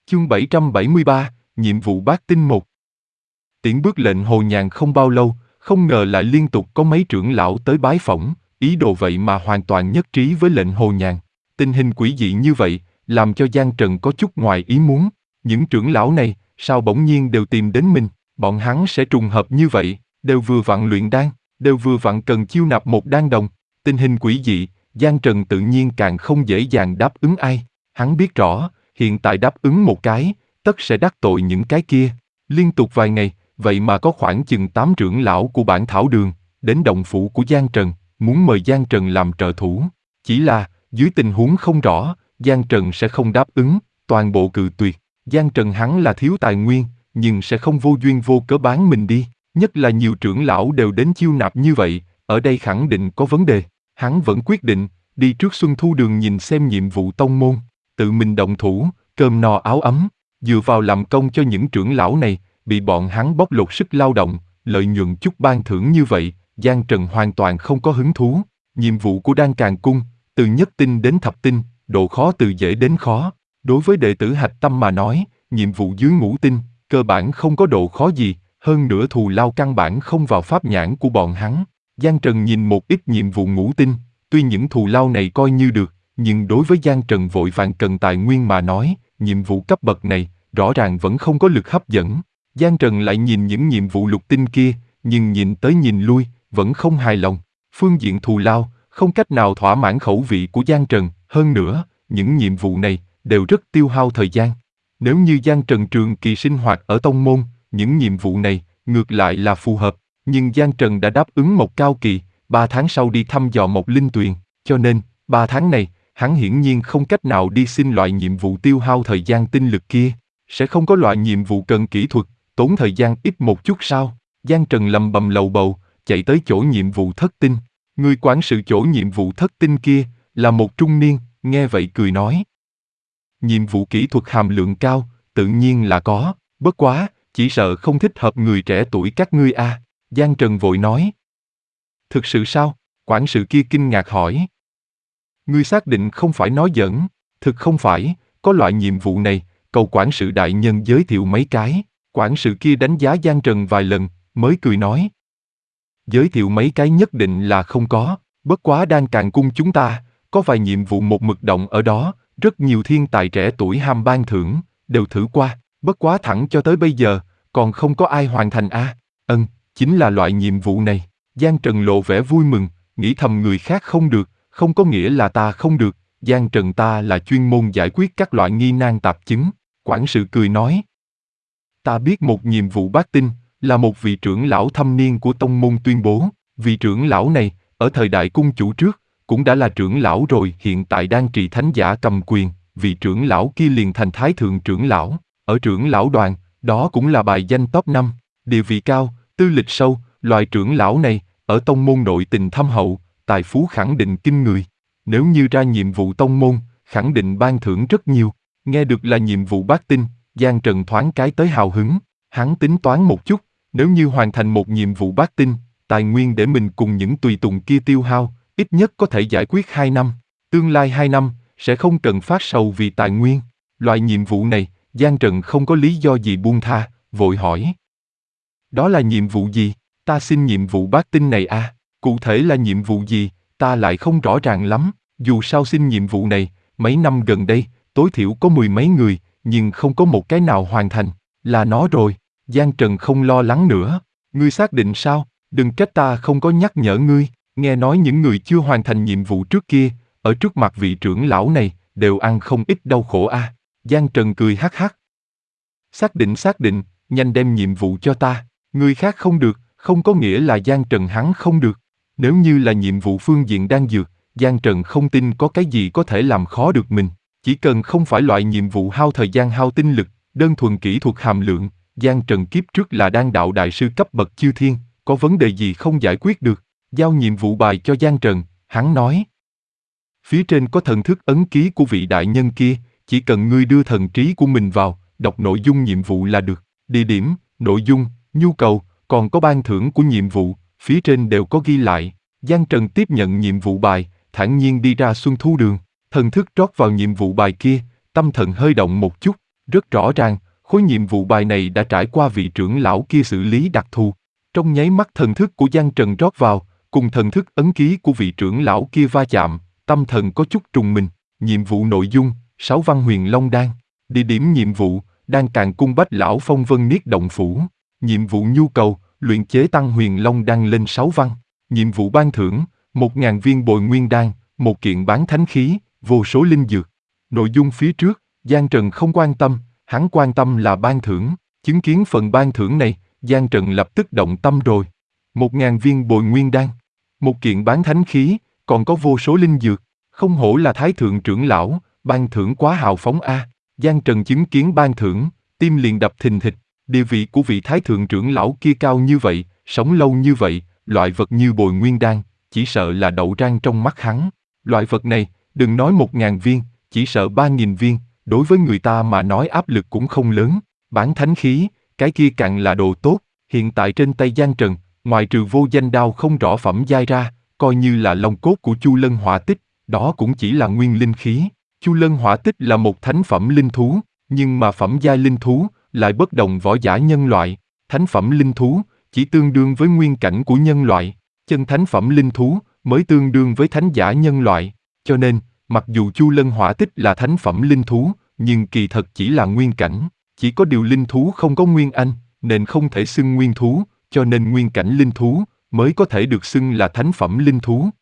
Chương 773, nhiệm vụ bát tinh 1. Tiễn bước lệnh Hồ Nhàn không bao lâu, không ngờ lại liên tục có mấy trưởng lão tới bái phỏng, ý đồ vậy mà hoàn toàn nhất trí với lệnh Hồ Nhàn. Tình hình quỷ dị như vậy, làm cho Giang Trần có chút ngoài ý muốn. Những trưởng lão này, sao bỗng nhiên đều tìm đến mình, bọn hắn sẽ trùng hợp như vậy, đều vừa vặn luyện đan, đều vừa vặn cần chiêu nạp một đan đồng. Tình hình quỷ dị, Giang Trần tự nhiên càng không dễ dàng đáp ứng ai. Hắn biết rõ, hiện tại đáp ứng một cái, tất sẽ đắc tội những cái kia. Liên tục vài ngày, vậy mà có khoảng chừng 8 trưởng lão của bản thảo đường, đến động phủ của Giang Trần, muốn mời Giang Trần làm trợ thủ. Chỉ là, dưới tình huống không rõ, Giang Trần sẽ không đáp ứng, toàn bộ cự tuyệt. Giang Trần hắn là thiếu tài nguyên, nhưng sẽ không vô duyên vô cớ bán mình đi. Nhất là nhiều trưởng lão đều đến chiêu nạp như vậy, ở đây khẳng định có vấn đề. Hắn vẫn quyết định, đi trước Xuân Thu Đường nhìn xem nhiệm vụ tông môn, tự mình động thủ, cơm no áo ấm, dựa vào làm công cho những trưởng lão này, bị bọn hắn bóc lột sức lao động, lợi nhuận chút ban thưởng như vậy, Giang Trần hoàn toàn không có hứng thú. Nhiệm vụ của Đan Càn Cung, từ nhất tinh đến thập tinh, độ khó từ dễ đến khó. Đối với đệ tử hạch tâm mà nói, nhiệm vụ dưới ngũ tinh, cơ bản không có độ khó gì, hơn nữa thù lao căn bản không vào pháp nhãn của bọn hắn. Giang Trần nhìn một ít nhiệm vụ ngũ tinh, tuy những thù lao này coi như được, nhưng đối với Giang Trần vội vàng cần tài nguyên mà nói, nhiệm vụ cấp bậc này, rõ ràng vẫn không có lực hấp dẫn. Giang Trần lại nhìn những nhiệm vụ lục tinh kia, nhưng nhìn tới nhìn lui, vẫn không hài lòng. Phương diện thù lao, không cách nào thỏa mãn khẩu vị của Giang Trần, hơn nữa, những nhiệm vụ này, đều rất tiêu hao thời gian. Nếu như Giang Trần trường kỳ sinh hoạt ở tông môn, những nhiệm vụ này, ngược lại là phù hợp. Nhưng Giang Trần đã đáp ứng một cao kỳ, 3 tháng sau đi thăm dò một linh tuyền, cho nên, 3 tháng này, hắn hiển nhiên không cách nào đi xin loại nhiệm vụ tiêu hao thời gian tinh lực kia. Sẽ không có loại nhiệm vụ cần kỹ thuật, tốn thời gian ít một chút sao? Giang Trần lầm bầm lầu bầu, chạy tới chỗ nhiệm vụ thất tinh. Người quản sự chỗ nhiệm vụ thất tinh kia, là một trung niên, nghe vậy cười nói. Nhiệm vụ kỹ thuật hàm lượng cao, tự nhiên là có, bất quá, chỉ sợ không thích hợp người trẻ tuổi các ngươi a. Giang Trần vội nói. Thực sự sao? Quản sự kia kinh ngạc hỏi. Ngươi xác định không phải nói giỡn? Thực không phải, có loại nhiệm vụ này, cầu quản sự đại nhân giới thiệu mấy cái. Quản sự kia đánh giá Giang Trần vài lần, mới cười nói. Giới thiệu mấy cái nhất định là không có, bất quá Đan Càn Cung chúng ta, có vài nhiệm vụ một mực động ở đó, rất nhiều thiên tài trẻ tuổi ham ban thưởng, đều thử qua, bất quá thẳng cho tới bây giờ, còn không có ai hoàn thành a. Chính là loại nhiệm vụ này. Giang Trần lộ vẻ vui mừng, nghĩ thầm người khác không được, không có nghĩa là ta không được, Giang Trần ta là chuyên môn giải quyết các loại nghi nan tạp chứng. Quản sự cười nói. Ta biết một nhiệm vụ bát tinh, là một vị trưởng lão thâm niên của tông môn tuyên bố, vị trưởng lão này, ở thời đại cung chủ trước, cũng đã là trưởng lão rồi, hiện tại đang trì thánh giả cầm quyền, vị trưởng lão kia liền thành thái thượng trưởng lão, ở trưởng lão đoàn, đó cũng là bài danh top 5, địa vị cao, tư lịch sâu, loại trưởng lão này, ở tông môn nội tình thâm hậu, tài phú khẳng định kinh người. Nếu như ra nhiệm vụ tông môn, khẳng định ban thưởng rất nhiều. Nghe được là nhiệm vụ bát tinh, Giang Trần thoáng cái tới hào hứng, hắn tính toán một chút, nếu như hoàn thành một nhiệm vụ bát tinh, tài nguyên để mình cùng những tùy tùng kia tiêu hao, ít nhất có thể giải quyết 2 năm, tương lai 2 năm, sẽ không cần phát sầu vì tài nguyên. Loại nhiệm vụ này, Giang Trần không có lý do gì buông tha, vội hỏi. Đó là nhiệm vụ gì? Ta xin nhiệm vụ bát tinh này à? Cụ thể là nhiệm vụ gì, ta lại không rõ ràng lắm, dù sao xin nhiệm vụ này, mấy năm gần đây, tối thiểu có 10 mấy người, nhưng không có một cái nào hoàn thành, là nó rồi. Giang Trần không lo lắng nữa, ngươi xác định sao? Đừng trách ta không có nhắc nhở ngươi, nghe nói những người chưa hoàn thành nhiệm vụ trước kia, ở trước mặt vị trưởng lão này, đều ăn không ít đau khổ a. Giang Trần cười hắc hắc. Xác định, nhanh đem nhiệm vụ cho ta, người khác không được, không có nghĩa là Giang Trần hắn không được. Nếu như là nhiệm vụ phương diện đan dược, Giang Trần không tin có cái gì có thể làm khó được mình. Chỉ cần không phải loại nhiệm vụ hao thời gian hao tinh lực, đơn thuần kỹ thuật hàm lượng, Giang Trần kiếp trước là đan đạo đại sư cấp bậc chư thiên, có vấn đề gì không giải quyết được. Giao nhiệm vụ bài cho Giang Trần, hắn nói. Phía trên có thần thức ấn ký của vị đại nhân kia, chỉ cần ngươi đưa thần trí của mình vào, đọc nội dung nhiệm vụ là được. Địa điểm, nội dung, nhu cầu, còn có ban thưởng của nhiệm vụ, phía trên đều có ghi lại. Giang Trần tiếp nhận nhiệm vụ bài, thản nhiên đi ra Xuân Thu Đường, thần thức trót vào nhiệm vụ bài kia, tâm thần hơi động một chút, Rất rõ ràng, khối nhiệm vụ bài này đã trải qua vị trưởng lão kia xử lý đặc thù. Trong nháy mắt thần thức của Giang Trần rót vào, cùng thần thức ấn ký của vị trưởng lão kia va chạm, tâm thần có chút trùng mình. Nhiệm vụ nội dung, 6 văn huyền long đan. Địa điểm nhiệm vụ, đan càn cung Bách Lão Phong Vân Niết Động Phủ. Nhiệm vụ nhu cầu, luyện chế tăng huyền long đan lên 6 văn. Nhiệm vụ ban thưởng, 1.000 viên bồi nguyên đan, 1 kiện bán thánh khí, vô số linh dược. Nội dung phía trước, Giang Trần không quan tâm, hắn quan tâm là ban thưởng. Chứng kiến phần ban thưởng này, Giang Trần lập tức động tâm rồi. 1.000 viên bồi nguyên đan, 1 kiện bán thánh khí, còn có vô số linh dược. Không hổ là thái thượng trưởng lão, ban thưởng quá hào phóng a. Giang Trần chứng kiến ban thưởng, tim liền đập thình thịch. Địa vị của vị thái thượng trưởng lão kia cao như vậy, sống lâu như vậy, loại vật như bồi nguyên đan, chỉ sợ là đậu rang trong mắt hắn. Loại vật này, đừng nói 1.000 viên, chỉ sợ 3.000 viên, đối với người ta mà nói áp lực cũng không lớn. Bán thánh khí, cái kia càng là đồ tốt. Hiện tại trên tay Giang Trần, ngoài trừ vô danh đao không rõ phẩm giai ra, coi như là long cốt của Chu Lân Hỏa Tích, đó cũng chỉ là nguyên linh khí. Chu Lân Hỏa Tích là một thánh phẩm linh thú, nhưng mà phẩm giai linh thú lại bất đồng võ giả nhân loại. Thánh phẩm linh thú chỉ tương đương với nguyên cảnh của nhân loại, chân thánh phẩm linh thú mới tương đương với thánh giả nhân loại. Cho nên, mặc dù Chu Lân Hỏa Tích là thánh phẩm linh thú, nhưng kỳ thật chỉ là nguyên cảnh. Chỉ có điều linh thú không có nguyên anh, nên không thể xưng nguyên thú, cho nên nguyên cảnh linh thú mới có thể được xưng là thánh phẩm linh thú.